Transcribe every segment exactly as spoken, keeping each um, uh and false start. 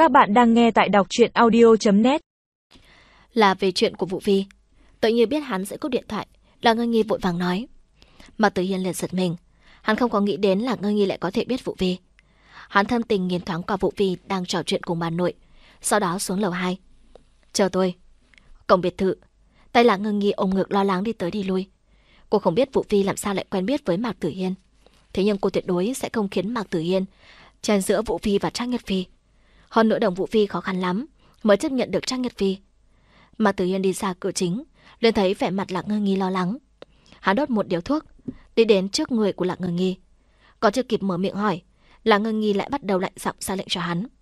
Các bạn đang nghe tại đọc truyện audio chấm net. Là về chuyện của Vũ Vi. Tự nhiên biết hắn sẽ cúp điện thoại, là Ngân Nghi vội vàng nói. Mà Tử Hiên liền giật mình. Hắn không có nghĩ đến là Ngân Nghi lại có thể biết Vũ Vi. Hắn thâm tình nhìn thoáng qua Vũ Vi đang trò chuyện cùng bà nội, sau đó xuống lầu hai. Chờ tôi. Cổng biệt thự, tay là Ngân Nghi ôm ngực lo lắng đi tới đi lui. Cô không biết Vũ Vi làm sao lại quen biết với Mạc Tử Hiên. Thế nhưng cô tuyệt đối sẽ không khiến Mạc Tử Hiên chen giữa Vũ Vi và Trác Nhất Phi. Hơn nữa đồng Vũ Vi khó khăn lắm mới chấp nhận được Trác Nhất Phi. Mạc Tử Hiên đi ra cửa chính, liền thấy vẻ mặt Lạc Ngân Nghi lo lắng. Hắn đốt một điếu thuốc, đi đến trước người của Lạc Ngân Nghi. Có chưa kịp mở miệng hỏi, Lạc Ngân Nghi lại bắt đầu lạnh giọng ra lệnh cho hắn.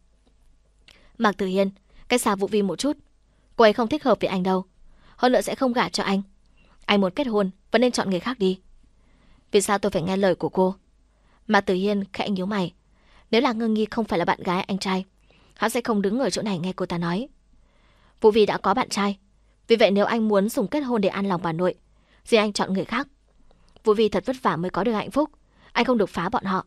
Mạc Tử Hiên, cách xa Vũ Vi một chút. Cô ấy không thích hợp với anh đâu. Hơn nữa sẽ không gả cho anh. Anh muốn kết hôn, vẫn nên chọn người khác đi. Vì sao tôi phải nghe lời của cô? Mạc Tử Hiên khẽ nhíu mày. Nếu Lạc Ngân Nghi không phải là bạn gái anh trai, hắn sẽ không đứng ở chỗ này nghe cô ta nói. Vũ Vi đã có bạn trai, vì vậy nếu anh muốn dùng kết hôn để an lòng bà nội, thì anh chọn người khác. Vũ Vi thật vất vả mới có được hạnh phúc, anh không được phá bọn họ.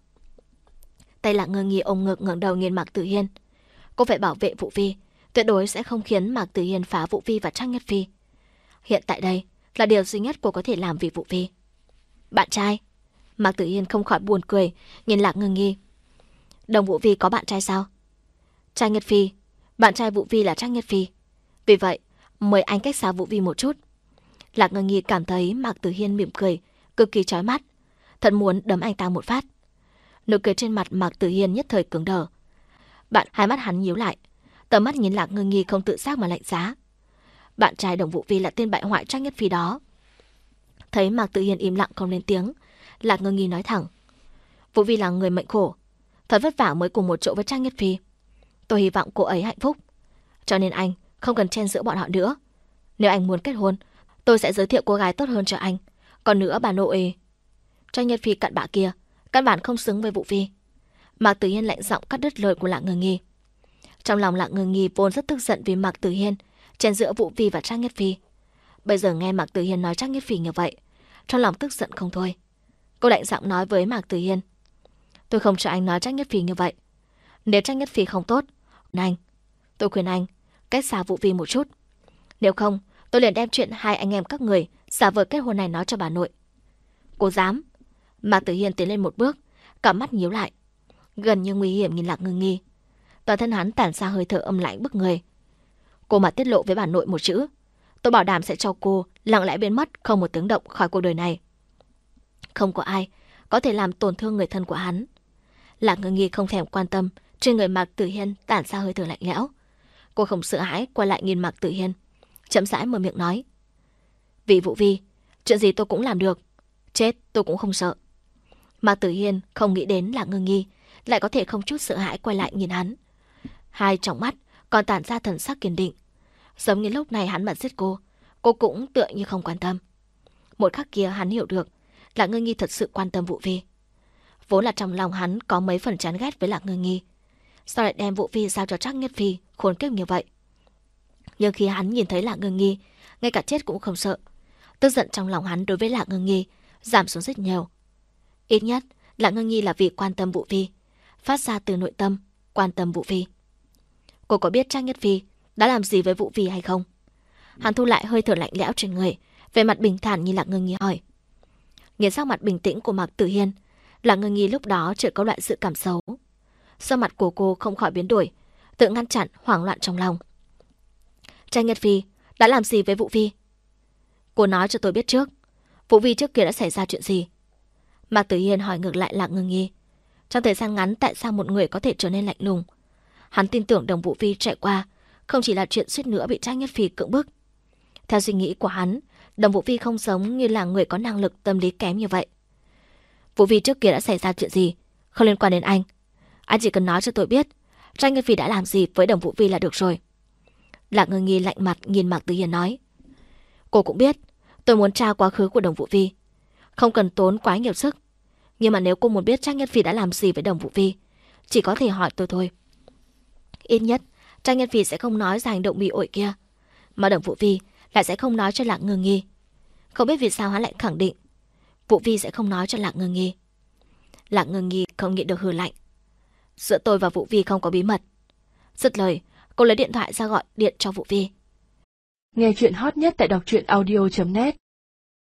Tay Lạc Ngân Nghi ôm ngực ngẩng đầu nhìn Mạc Tử Hiên. Cô phải bảo vệ Vũ Vi, tuyệt đối sẽ không khiến Mạc Tử Hiên phá Vũ Vi và Trác Nhất Phi. Hiện tại đây là điều duy nhất cô có thể làm vì Vũ Vi. Bạn trai? Mạc Tử Hiên không khỏi buồn cười nhìn Lạc Ngân Nghi. Đồng Vũ Vi có bạn trai sao? Trác Nhất Phi, bạn trai Vũ Vi là Trác Nhất Phi. Vì vậy, mời anh cách xa Vũ Vi một chút. Lạc Ngân Nghi cảm thấy Mạc Tử Hiên mỉm cười, cực kỳ chói mắt. Thật muốn đấm anh ta một phát. Nụ cười trên mặt Mạc Tử Hiên nhất thời cứng đờ. Bạn hai mắt hắn nhíu lại, tầm mắt nhìn Lạc Ngân Nghi không tự giác mà lạnh giá. Bạn trai Đồng Vũ Vi là tên bại hoại Trác Nhất Phi đó. Thấy Mạc Tử Hiên im lặng không lên tiếng, Lạc Ngân Nghi nói thẳng. Vũ Vi là người mệnh khổ, thật vất vả mới cùng một chỗ với Trác Nhất Phi. Tôi hy vọng cô ấy hạnh phúc, cho nên anh không cần chen giữa bọn họ nữa. Nếu anh muốn kết hôn, tôi sẽ giới thiệu cô gái tốt hơn cho anh. Còn nữa bà nội... Trác Nhất Phi cặn bạ kia, căn bản không xứng với Vũ Vi. Mạc Tử Hiên lạnh giọng cắt đứt lời của Lạc Ngân Nghi. Trong lòng Lạc Ngân Nghi vốn rất tức giận vì Mạc Tử Hiên chen giữa Vũ Vi và Trác Nhất Phi. Bây giờ nghe Mạc Tử Hiên nói Trác Nhất Phi như vậy, trong lòng tức giận không thôi. Cô lạnh giọng nói với Mạc Tử Hiên. Tôi không cho anh nói Trác Nhất Phi như vậy. Nếu Trác Nhất Phi không tốt, anh, tôi khuyên anh cách xa Vũ Vi một chút. Nếu không, tôi liền đem chuyện hai anh em các người giả vờ kết hôn này nói cho bà nội. Cô dám? Mạc Tử Hiên tiến lên một bước, cả mắt nhíu lại, gần như nguy hiểm nhìn Lạc Ngân Nghi. Toàn thân hắn tản ra hơi thở âm lãnh bức người. Cô mà tiết lộ với bà nội một chữ, tôi bảo đảm sẽ cho cô lặng lẽ biến mất không một tiếng động khỏi cuộc đời này. Không có ai có thể làm tổn thương người thân của hắn. Lạc Ngân Nghi không thèm quan tâm trên người Mạc Tử Hiên tản ra hơi thở lạnh lẽo. Cô không sợ hãi quay lại nhìn Mạc Tử Hiên, chậm rãi mở miệng nói. Vì Vũ Vi, chuyện gì tôi cũng làm được, chết tôi cũng không sợ. Mạc Tử Hiên không nghĩ đến Lạc Ngân Nghi lại có thể không chút sợ hãi quay lại nhìn hắn. Hai trong mắt còn tản ra thần sắc kiên định, giống như lúc này hắn mà giết cô, cô cũng tựa như không quan tâm. Một khắc kia hắn hiểu được Lạc Ngân Nghi thật sự quan tâm Vũ Vi. Vốn là trong lòng hắn có mấy phần chán ghét với Lạc Ngân Nghi, sao lại đem Vũ Vi giao cho Trác Nhất Phi khốn kiếp như vậy. Nhưng khi hắn nhìn thấy Lạc Ngân Nghi ngay cả chết cũng không sợ, tức giận trong lòng hắn đối với Lạc Ngân Nghi giảm xuống rất nhiều. Ít nhất Lạc Ngân Nghi là vì quan tâm Vũ Vi, phát ra từ nội tâm quan tâm Vũ Vi. Cô có biết Trác Nhất Phi đã làm gì với Vũ Vi hay không? Hắn thu lại hơi thở lạnh lẽo trên người, về mặt bình thản nhìn Lạc Ngân Nghi hỏi. Nhìn sắc mặt bình tĩnh của Mạc Tử Hiên, Lạc Ngân Nghi lúc đó chợt có loại dự cảm xấu. Sắc mặt của cô không khỏi biến đổi, tự ngăn chặn hoảng loạn trong lòng. Trác Nhất Phi đã làm gì với Vũ Vi? Cô nói cho tôi biết trước, Vũ Vi trước kia đã xảy ra chuyện gì? Mạc Tử Hiên hỏi ngược lại Lạc Ngân Nghi. Trong thời gian ngắn tại sao một người có thể trở nên lạnh lùng? Hắn tin tưởng Đồng Vũ Vi trải qua không chỉ là chuyện suýt nữa bị Trác Nhất Phi cưỡng bức. Theo suy nghĩ của hắn, Đồng Vũ Vi không giống như là người có năng lực tâm lý kém như vậy. Vũ Vi trước kia đã xảy ra chuyện gì, không liên quan đến anh. Anh chỉ cần nói cho tôi biết Trác Nhất Phi đã làm gì với Đồng Vũ Vi là được rồi. Lạc Ngân Nghi lạnh mặt nhìn Mạc Tử Hiên nói. Cô cũng biết tôi muốn tra quá khứ của Đồng Vũ Vi, không cần tốn quá nhiều sức. Nhưng mà nếu cô muốn biết Trác Nhất Phi đã làm gì với Đồng Vũ Vi, chỉ có thể hỏi tôi thôi. Ít nhất Trác Nhất Phi sẽ không nói ra hành động bị ổi kia, mà Đồng Vũ Vi lại sẽ không nói cho Lạc Ngân Nghi. Không biết vì sao hắn lại khẳng định Vũ Vi sẽ không nói cho Lạc Ngân Nghi. Lạc Ngân Nghi không nhịn được hừ lạnh. Giữa tôi và Vũ Vi không có bí mật. Dứt lời, cô lấy điện thoại ra gọi điện cho Vũ Vi. Nghe chuyện hot nhất tại đọc truyện audio chấm net.